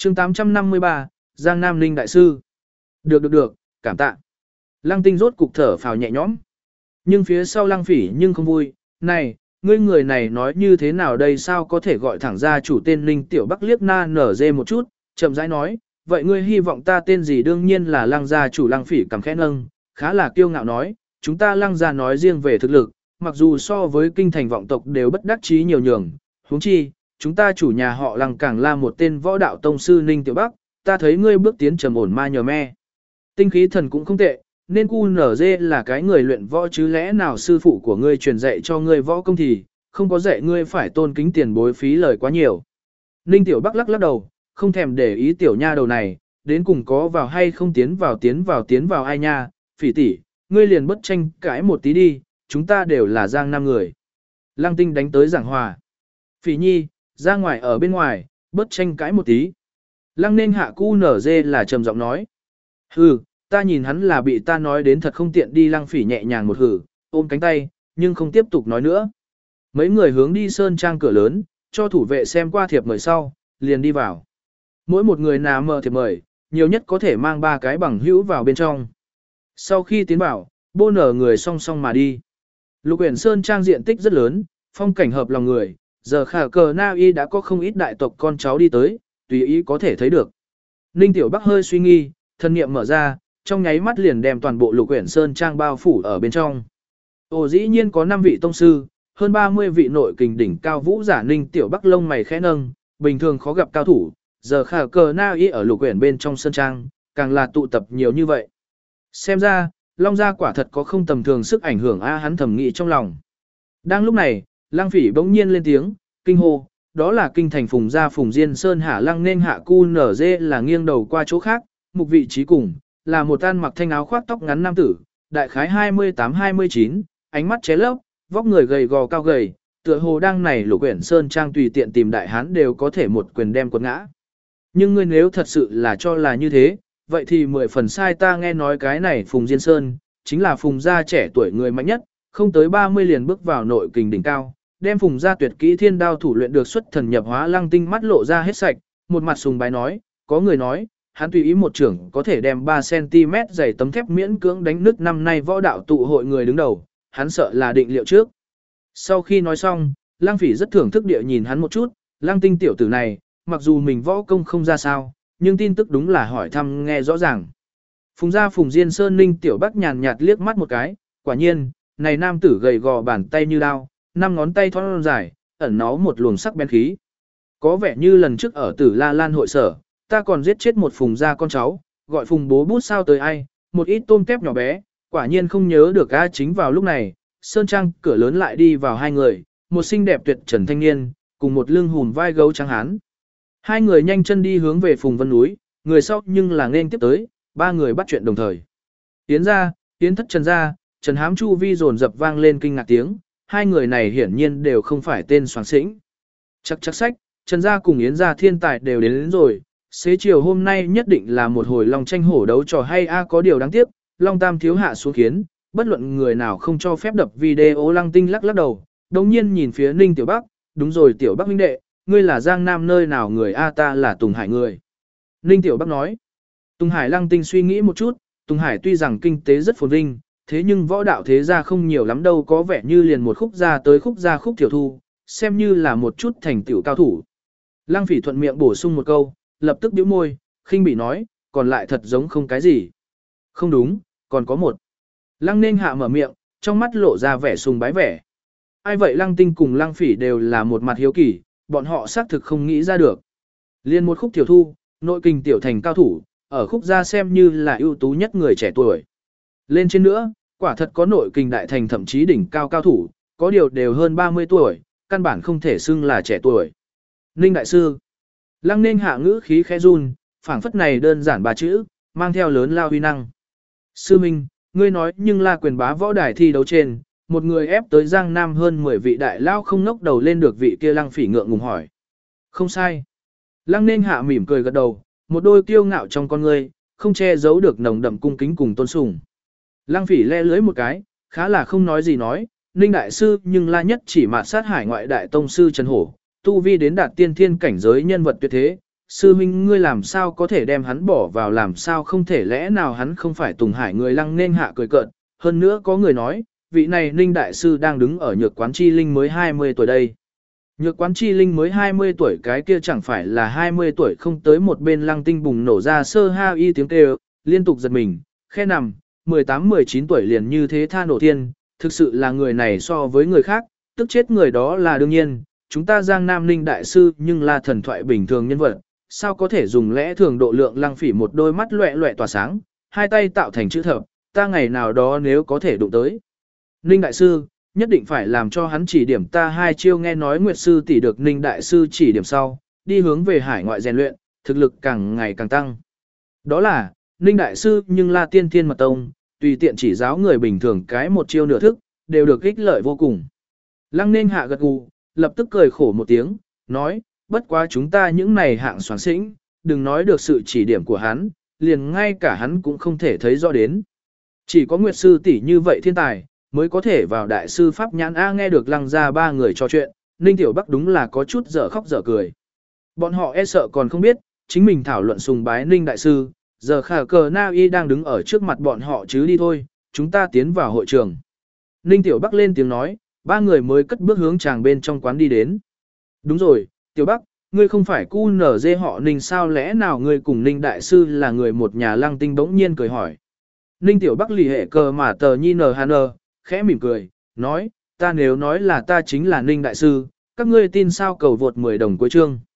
chương 853, Giang Nam Ninh Đại Sư. Được, cảm tạ. Lăng Tinh rốt cục thở phào nhẹ nhõm. Nhưng phía sau Lăng Phỉ nhưng không vui, này, ngươi người này nói như thế nào đây, sao có thể gọi thẳng ra chủ tên Ninh Tiểu Bắc liếc na nở dê một chút, chậm rãi nói, vậy ngươi hy vọng ta tên gì? Đương nhiên là Lăng gia chủ. Lăng Phỉ cầm khẽ nâng, khá là kiêu ngạo nói, chúng ta Lăng gia nói riêng về thực lực, mặc dù so với kinh thành vọng tộc đều bất đắc chí nhiều nhường, huống chi, chúng ta chủ nhà họ Lăng càng là một tên võ đạo tông sư Ninh Tiểu Bắc, ta thấy ngươi bước tiến trầm ổn ma nhờ me. Tinh khí thần cũng không tệ, nên QNZ là cái người luyện võ chứ lẽ nào sư phụ của ngươi truyền dạy cho ngươi võ công thì không có dạy ngươi phải tôn kính tiền bối, phí lời quá nhiều. Ninh Tiểu Bắc lắc lắc đầu, không thèm để ý tiểu nha đầu này, đến cùng có vào hay không tiến vào ai nha, Phỉ tỷ, ngươi liền bất tranh cãi một tí đi, chúng ta đều là Giang Nam người. Lăng Tinh đánh tới giảng hòa. Phỉ nhi, ra ngoài ở bên ngoài, bất tranh cãi một tí. Lăng nên hạ QNZ là trầm giọng nói. Hừ, ta nhìn hắn là bị ta nói đến thật không tiện đi. Lăng Phỉ nhẹ nhàng một hử, ôm cánh tay, nhưng không tiếp tục nói nữa. Mấy người hướng đi sơn trang cửa lớn, cho thủ vệ xem qua thiệp mời sau, liền đi vào. Mỗi một người nào mở thiệp mời, nhiều nhất có thể mang 3 cái bằng hữu vào bên trong. Sau khi tiến vào, bô nở người song song mà đi. Lục Uyển Sơn trang diện tích rất lớn, phong cảnh hợp lòng người, giờ khả cờ na y đã có không ít đại tộc con cháu đi tới, tùy ý có thể thấy được. Ninh Tiểu Bắc hơi suy nghi, thân niệm mở ra, trong nháy mắt liền đem toàn bộ Lục Uyển Sơn trang bao phủ ở bên trong. Ồ, dĩ nhiên có 5 vị tông sư, hơn 30 vị nội kình đỉnh cao vũ giả. Ninh Tiểu Bắc lông mày khẽ nâng, bình thường khó gặp cao thủ, giờ khả cờ na y ở Lục Uyển bên trong sơn trang, càng là tụ tập nhiều như vậy. Xem ra, Long gia quả thật có không tầm thường sức ảnh hưởng a, hắn thầm nghĩ trong lòng. Đang lúc này, Lăng Phỉ bỗng nhiên lên tiếng, kinh hô, đó là kinh thành Phùng gia Phùng Diên Sơn Hạ Lăng nên hạ QNZ là nghiêng đầu qua chỗ khác, mục vị trí cùng, là một ăn mặc thanh áo khoác tóc ngắn nam tử, đại khái 28-29, ánh mắt ché lấp, vóc người gầy gò cao gầy, tựa hồ đang này Lục Uyển Sơn trang tùy tiện tìm đại hán đều có thể một quyền đem quật ngã. Nhưng ngươi nếu thật sự là cho là như thế, vậy thì 10 phần sai. Ta nghe nói cái này Phùng Diên Sơn, chính là Phùng gia trẻ tuổi người mạnh nhất, không tới 30 liền bước vào nội kình đỉnh cao, đem Phùng gia tuyệt kỹ thiên đao thủ luyện được xuất thần nhập hóa. Lăng Tinh mắt lộ ra hết sạch, một mặt sùng bái nói, có người nói, hắn tùy ý một trưởng có thể đem 3cm dày tấm thép miễn cưỡng đánh nứt. Năm nay võ đạo tụ hội người đứng đầu, hắn sợ là định liệu trước. Sau khi nói xong, Lăng Phỉ rất thưởng thức địa nhìn hắn một chút, Lăng Tinh tiểu tử này, mặc dù mình võ công không ra sao, nhưng tin tức đúng là hỏi thăm nghe rõ ràng. Phùng gia Phùng Diên Sơn Ninh Tiểu Bắc nhàn nhạt liếc mắt một cái, quả nhiên, này nam tử gầy gò bàn tay như đao, 5 ngón tay thon dài, ẩn nó một luồng sắc bén khí. Có vẻ như lần trước ở Tử La Lan hội sở, ta còn giết chết một Phùng gia con cháu, gọi Phùng bố bút sao tới ai, một ít tôm tép nhỏ bé, quả nhiên không nhớ được a. Chính vào lúc này, sơn trang cửa lớn lại đi vào 2 người, một xinh đẹp tuyệt trần thanh niên, cùng một lưng hùm vai gấu trắng hán. 2 người nhanh chân đi hướng về Phùng Vân núi, người sau nhưng là nên tiếp tới, 3 người bắt chuyện đồng thời. Tiến ra, Tiến thất Trần ra, Trần Hám chu vi dồn dập vang lên kinh ngạc tiếng, 2 người này hiển nhiên đều không phải tên soàng xĩnh. Chắc sách, Trần gia cùng Yến gia thiên tài đều đến rồi, xế chiều hôm nay nhất định là một hồi long tranh hổ đấu trò hay a. Có điều đáng tiếc, Long Tam thiếu hạ xuống khiến, bất luận người nào không cho phép đập video. Lăng Tinh lắc lắc đầu, đồng nhiên nhìn phía Ninh Tiểu Bắc, đúng rồi Tiểu Bắc huynh đệ, ngươi là Giang Nam nơi nào người a? Ta là Tùng Hải người. Ninh Tiểu Bắc nói. Tùng Hải. Lăng Tinh suy nghĩ một chút, Tùng Hải tuy rằng kinh tế rất phồn vinh, thế nhưng võ đạo thế gia không nhiều lắm đâu, có vẻ như liền một khúc gia tới khúc gia khúc tiểu thu, xem như là một chút thành tựu cao thủ. Lăng Phỉ thuận miệng bổ sung một câu, lập tức bĩu môi, khinh bỉ nói, còn lại thật giống không cái gì. Không đúng, còn có một. Lăng nên hạ mở miệng, trong mắt lộ ra vẻ sùng bái vẻ. Ai vậy? Lăng Tinh cùng Lăng Phỉ đều là một mặt hiếu kỳ, bọn họ xác thực không nghĩ ra được. Liên một khúc tiểu thu, nội kình tiểu thành cao thủ, ở khúc gia xem như là ưu tú nhất người trẻ tuổi. Lên trên nữa, quả thật có nội kình đại thành thậm chí đỉnh cao cao thủ, có điều đều hơn 30 tuổi, căn bản không thể xưng là trẻ tuổi. Ninh đại sư. Lăng nên hạ ngữ khí khẽ run, phảng phất này đơn giản 3 chữ, mang theo lớn lao uy năng. Sư Minh, ngươi nói nhưng là quyền bá võ đài thi đấu trên, một người ép tới Giang Nam hơn 10 vị đại lao không ngóc đầu lên được. Vị kia Lăng Phỉ ngượng ngùng hỏi. Không sai. Lăng nên hạ mỉm cười gật đầu, một đôi kiêu ngạo trong con ngươi, không che giấu được nồng đậm cung kính cùng tôn sùng. Lăng Phỉ le lưới một cái, khá là không nói gì nói, Ninh đại sư nhưng la nhất chỉ mạt sát hải ngoại đại tông sư Trần Hổ, tu vi đến đạt tiên thiên cảnh giới nhân vật tuyệt thế, sư huynh ngươi làm sao có thể đem hắn bỏ vào, làm sao không thể, lẽ nào hắn không phải Tùng Hải người? Lăng nên hạ cười cợt, hơn nữa có người nói, vị này Ninh đại sư đang đứng ở Nhược Quán Chi Linh mới 20 tuổi đây. Nhược Quán Chi Linh mới 20 tuổi, cái kia chẳng phải là 20 tuổi không tới. Một bên Lăng Tinh bùng nổ ra sơ ha y tiếng kêu, liên tục giật mình, khe nằm, 18-19 tuổi liền như thế tha nổ thiên, thực sự là người này so với người khác, tức chết người đó là đương nhiên. Chúng ta Giang Nam Ninh đại sư nhưng là thần thoại bình thường nhân vật, sao có thể dùng lẽ thường độ lượng? Lăng Phỉ một đôi mắt loẹt loẹt tỏa sáng, hai tay tạo thành chữ thập, ta ngày nào đó nếu có thể đụng tới Ninh đại sư, nhất định phải làm cho hắn chỉ điểm ta hai chiêu. Nghe nói Nguyệt sư tỷ được Ninh đại sư chỉ điểm sau, đi hướng về hải ngoại rèn luyện, thực lực càng ngày càng tăng. Đó là, Ninh đại sư nhưng là tiên thiên mật tông, tùy tiện chỉ giáo người bình thường cái một chiêu nửa thức, đều được ích lợi vô cùng. Lăng Nên hạ gật gù, lập tức cười khổ một tiếng, nói, bất quá chúng ta những này hạng soán xĩnh, đừng nói được sự chỉ điểm của hắn, liền ngay cả hắn cũng không thể thấy rõ đến. Chỉ có Nguyệt sư tỷ như vậy thiên tài, mới có thể vào đại sư pháp nhãn. A nghe được Lăng ra ba người trò chuyện, Ninh Tiểu Bắc đúng là có chút dở khóc dở cười. Bọn họ e sợ còn không biết, chính mình thảo luận sùng bái Ninh đại sư, giờ khả cờ na y đang đứng ở trước mặt bọn họ chứ. Đi thôi, chúng ta tiến vào hội trường. Ninh Tiểu Bắc lên tiếng nói, ba người mới cất bước hướng chàng bên trong quán đi đến. Đúng rồi, Tiểu Bắc, ngươi không phải cu nở dê họ Ninh sao, lẽ nào ngươi cùng Ninh đại sư là người một nhà? Lăng Tinh bỗng nhiên cười hỏi. Ninh Tiểu Bắc lì hệ cờ mà tờ nhi nờ hàn khẽ mỉm cười, nói, ta nếu nói là ta chính là Ninh đại sư, các ngươi tin sao? Cầu vượt 10 đồng cuối chương.